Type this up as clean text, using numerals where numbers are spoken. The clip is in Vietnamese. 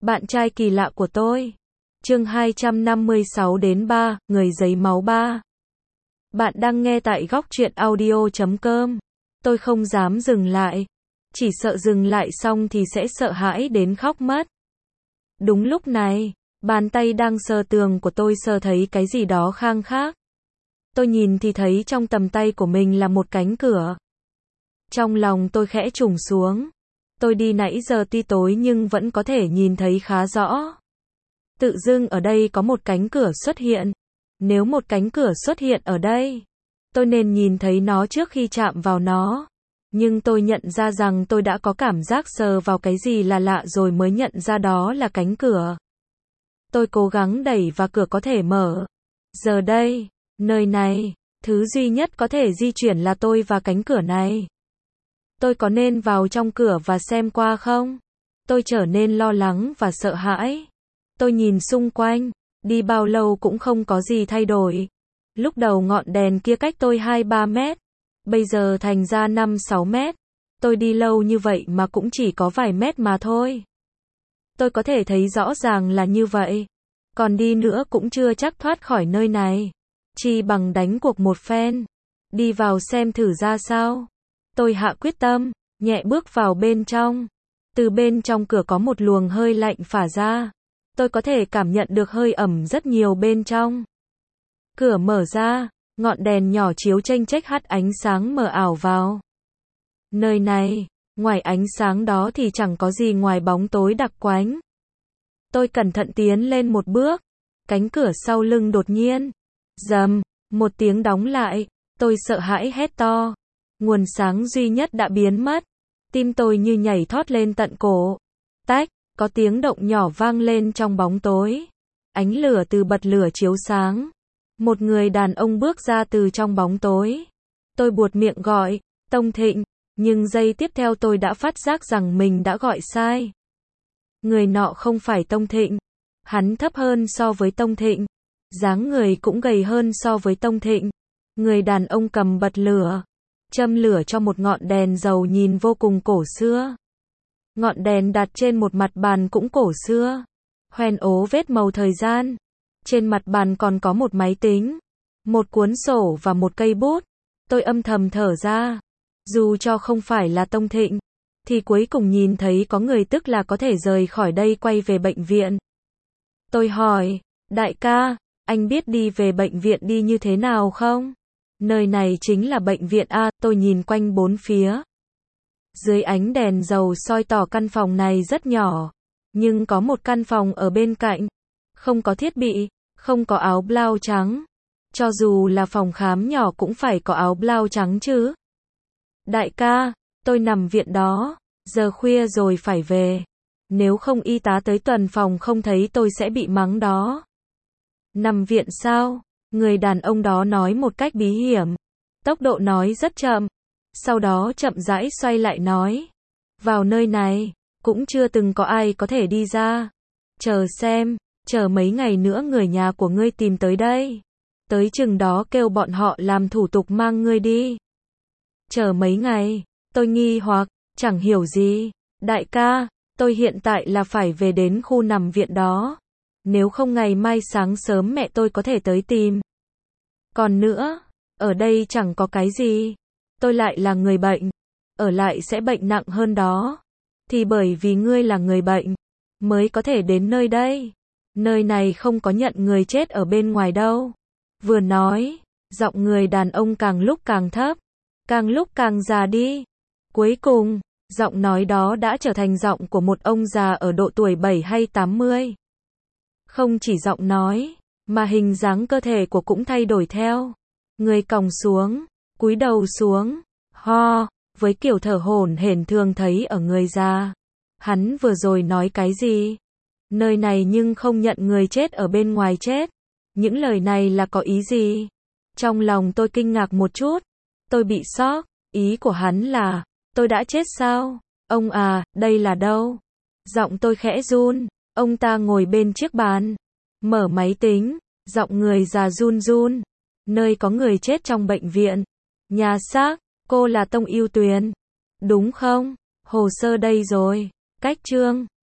Bạn trai kỳ lạ của tôi. Chương 256 đến 3, người giấy máu 3. Bạn đang nghe tại góc truyện audio.com. Tôi không dám dừng lại. Chỉ sợ dừng lại xong thì sẽ sợ hãi đến khóc mất. Đúng lúc này, bàn tay đang sờ tường của tôi sờ thấy cái gì đó khang khác. Tôi nhìn thì thấy trong tầm tay của mình là một cánh cửa. Trong lòng tôi khẽ trùng xuống. Tôi đi nãy giờ tuy tối nhưng vẫn có thể nhìn thấy khá rõ. Tự dưng ở đây có một cánh cửa xuất hiện. Nếu một cánh cửa xuất hiện ở đây, tôi nên nhìn thấy nó trước khi chạm vào nó. Nhưng tôi nhận ra rằng tôi đã có cảm giác sờ vào cái gì là lạ rồi mới nhận ra đó là cánh cửa. Tôi cố gắng đẩy và cửa có thể mở. Giờ đây, nơi này, thứ duy nhất có thể di chuyển là tôi và cánh cửa này. Tôi có nên vào trong cửa và xem qua không? Tôi trở nên lo lắng và sợ hãi. Tôi nhìn xung quanh, đi bao lâu cũng không có gì thay đổi. Lúc đầu ngọn đèn kia cách tôi 2-3 mét, bây giờ thành ra 5-6 mét. Tôi đi lâu như vậy mà cũng chỉ có vài mét mà thôi. Tôi có thể thấy rõ ràng là như vậy. Còn đi nữa cũng chưa chắc thoát khỏi nơi này. Chi bằng đánh cuộc một phen. Đi vào xem thử ra sao. Tôi hạ quyết tâm, nhẹ bước vào bên trong. Từ bên trong cửa có một luồng hơi lạnh phả ra. Tôi có thể cảm nhận được hơi ẩm rất nhiều bên trong. Cửa mở ra, ngọn đèn nhỏ chiếu chênh chếch hắt ánh sáng mờ ảo vào. Nơi này, ngoài ánh sáng đó thì chẳng có gì ngoài bóng tối đặc quánh. Tôi cẩn thận tiến lên một bước. Cánh cửa sau lưng đột nhiên, rầm, một tiếng đóng lại. Tôi sợ hãi hét to. Nguồn sáng duy nhất đã biến mất. Tim tôi như nhảy thót lên tận cổ. Tách, có tiếng động nhỏ vang lên trong bóng tối. Ánh lửa từ bật lửa chiếu sáng. Một người đàn ông bước ra từ trong bóng tối. Tôi buột miệng gọi, Tông Thịnh, nhưng giây tiếp theo tôi đã phát giác rằng mình đã gọi sai. Người nọ không phải Tông Thịnh. Hắn thấp hơn so với Tông Thịnh. Dáng người cũng gầy hơn so với Tông Thịnh. Người đàn ông cầm bật lửa. Châm lửa cho một ngọn đèn dầu nhìn vô cùng cổ xưa. Ngọn đèn đặt trên một mặt bàn cũng cổ xưa. Hoen ố vết màu thời gian. Trên mặt bàn còn có một máy tính, một cuốn sổ và một cây bút. Tôi âm thầm thở ra. Dù cho không phải là Tông Thịnh, thì cuối cùng nhìn thấy có người tức là có thể rời khỏi đây quay về bệnh viện. Tôi hỏi, đại ca, anh biết đi về bệnh viện đi như thế nào không? Nơi này chính là bệnh viện A. Tôi nhìn quanh bốn phía. Dưới ánh đèn dầu soi tỏ căn phòng này rất nhỏ. Nhưng có một căn phòng ở bên cạnh. Không có thiết bị, không có áo blau trắng. Cho dù là phòng khám nhỏ cũng phải có áo blau trắng chứ. Đại ca, tôi nằm viện đó. Giờ khuya rồi phải về. Nếu không y tá tới tuần phòng không thấy tôi sẽ bị mắng đó. Nằm viện sao? Người đàn ông đó nói một cách bí hiểm. Tốc độ nói rất chậm. Sau đó chậm rãi xoay lại nói. Vào nơi này, cũng chưa từng có ai có thể đi ra. Chờ xem, chờ mấy ngày nữa người nhà của ngươi tìm tới đây. Tới chừng đó kêu bọn họ làm thủ tục mang ngươi đi. Chờ mấy ngày, tôi nghi hoặc, chẳng hiểu gì. Đại ca, tôi hiện tại là phải về đến khu nằm viện đó. Nếu không ngày mai sáng sớm mẹ tôi có thể tới tìm. Còn nữa, ở đây chẳng có cái gì. Tôi lại là người bệnh. Ở lại sẽ bệnh nặng hơn đó. Thì bởi vì ngươi là người bệnh, mới có thể đến nơi đây. Nơi này không có nhận người chết ở bên ngoài đâu. Vừa nói, giọng người đàn ông càng lúc càng thấp. Càng lúc càng già đi. Cuối cùng, giọng nói đó đã trở thành giọng của một ông già ở độ tuổi 7 hay 80. Không chỉ giọng nói, mà hình dáng cơ thể của cũng thay đổi theo. Người còng xuống, cúi đầu xuống, ho, với kiểu thở hổn hển thường thấy ở người già. Hắn vừa rồi nói cái gì? Nơi này nhưng không nhận người chết ở bên ngoài chết. Những lời này là có ý gì? Trong lòng tôi kinh ngạc một chút. Tôi bị sốc. Ý của hắn là, tôi đã chết sao? Ông à, đây là đâu? Giọng tôi khẽ run. Ông ta ngồi bên chiếc bàn, mở máy tính, giọng người già run run. Nơi có người chết trong bệnh viện. Nhà xác, cô là Tông Yêu Tuyền. Đúng không? Hồ sơ đây rồi. Cách chương.